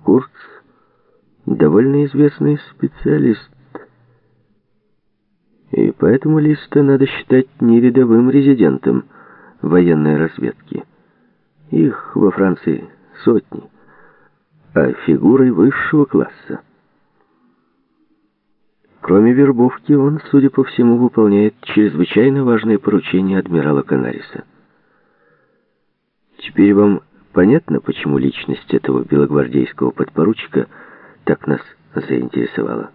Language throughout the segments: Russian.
Курц довольно известный специалист. И поэтому Листа надо считать не рядовым резидентом военной разведки. Их во Франции сотни, а фигурой высшего класса. Кроме вербовки, он, судя по всему, выполняет чрезвычайно важные поручения адмирала Канариса. Теперь вам понятно, почему личность этого белогвардейского подпоручика так нас заинтересовала?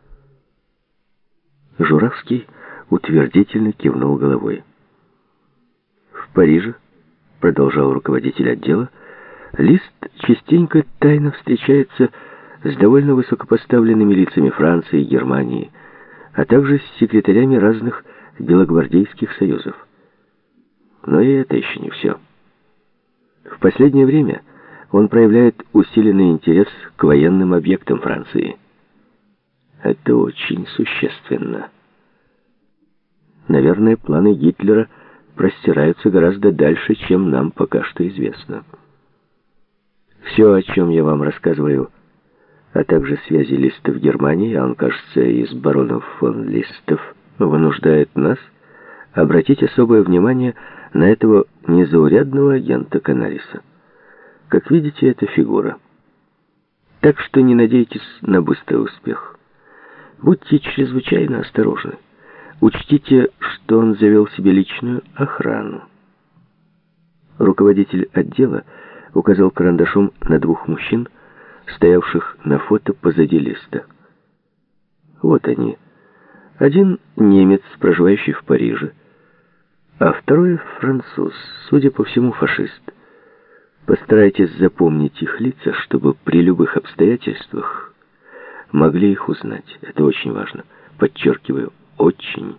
Журавский утвердительно кивнул головой. В Париже, продолжал руководитель отдела, Лист частенько тайно встречается с довольно высокопоставленными лицами Франции и Германии, а также с секретарями разных белогвардейских союзов. Но и это еще не все. В последнее время он проявляет усиленный интерес к военным объектам Франции. Это очень существенно. Наверное, планы Гитлера простираются гораздо дальше, чем нам пока что известно. Все, о чем я вам рассказываю, а также связи Листа в Германии, а он, кажется, из баронов фон Листов, вынуждает нас обратить особое внимание на этого незаурядного агента Канариса. Как видите, это фигура. Так что не надейтесь на быстрый успех. Будьте чрезвычайно осторожны. Учтите, что он завел себе личную охрану. Руководитель отдела указал карандашом на двух мужчин, стоявших на фото позади Листа. Вот они. Один немец, проживающий в Париже, а второй француз, судя по всему, фашист. Постарайтесь запомнить их лица, чтобы при любых обстоятельствах могли их узнать. Это очень важно. Подчеркиваю, очень.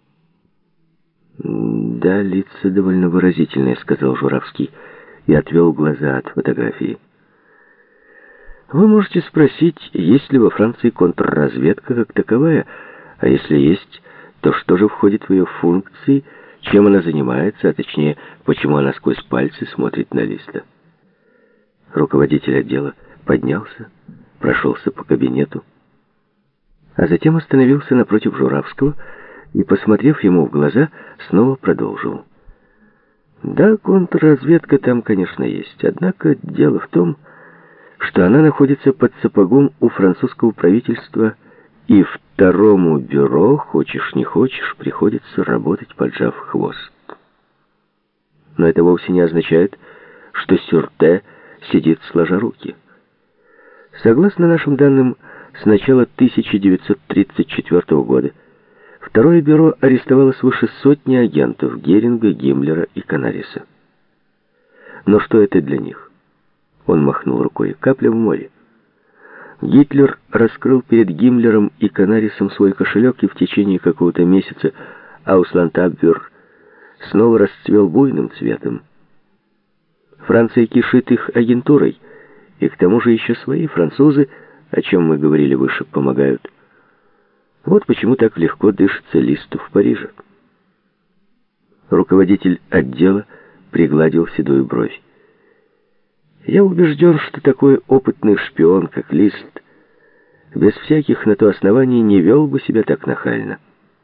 Да, лица довольно выразительные, сказал Журавский и отвел глаза от фотографии. Вы можете спросить, есть ли во Франции контрразведка как таковая, а если есть, то что же входит в ее функции, чем она занимается, а точнее, почему она сквозь пальцы смотрит на Листа. Руководитель отдела поднялся, прошелся по кабинету, а затем остановился напротив Журавского и, посмотрев ему в глаза, снова продолжил. Да, контрразведка там, конечно, есть, однако дело в том, что она находится под сапогом у французского правительства, и второму бюро, хочешь не хочешь, приходится работать, поджав хвост. Но это вовсе не означает, что Сюрте сидит сложа руки. Согласно нашим данным, с начала 1934 года второе бюро арестовало свыше сотни агентов Геринга, Гиммлера и Канариса. Но что это для них? Он махнул рукой. Капля в море. Гитлер раскрыл перед Гиммлером и Канарисом свой кошелек, и в течение какого-то месяца Аусланд-Абвер снова расцвел буйным цветом. Франция кишит их агентурой, и к тому же еще свои французы, о чем мы говорили выше, помогают. Вот почему так легко дышится Листу в Париже. Руководитель отдела пригладил седую бровь. Я убежден, что такой опытный шпион, как Лист, без всяких на то оснований не вел бы себя так нахально.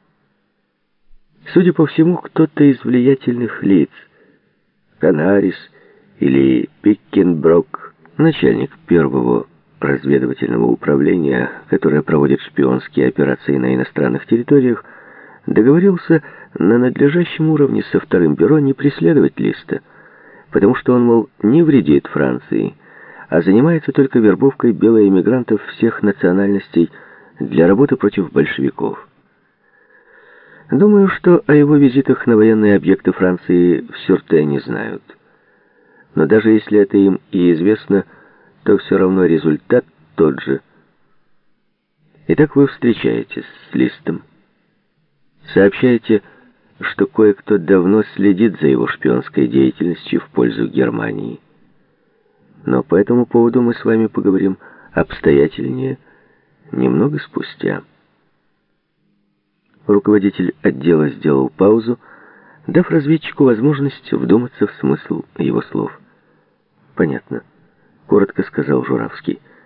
Судя по всему, кто-то из влиятельных лиц, Канарис или Пиккенброк, начальник первого разведывательного управления, которое проводит шпионские операции на иностранных территориях, договорился на надлежащем уровне со вторым бюро не преследовать Листа, потому что он, мол, не вредит Франции, а занимается только вербовкой белоэмигрантов всех национальностей для работы против большевиков. Думаю, что о его визитах на военные объекты Франции в Сюрте не знают. Но даже если это им и известно, то все равно результат тот же. Итак, вы встречаетесь с Листом, сообщаете, что кое-кто давно следит за его шпионской деятельностью в пользу Германии. Но по этому поводу мы с вами поговорим обстоятельнее немного спустя. Руководитель отдела сделал паузу, дав разведчику возможность вдуматься в смысл его слов. «Понятно», — коротко сказал Журавский.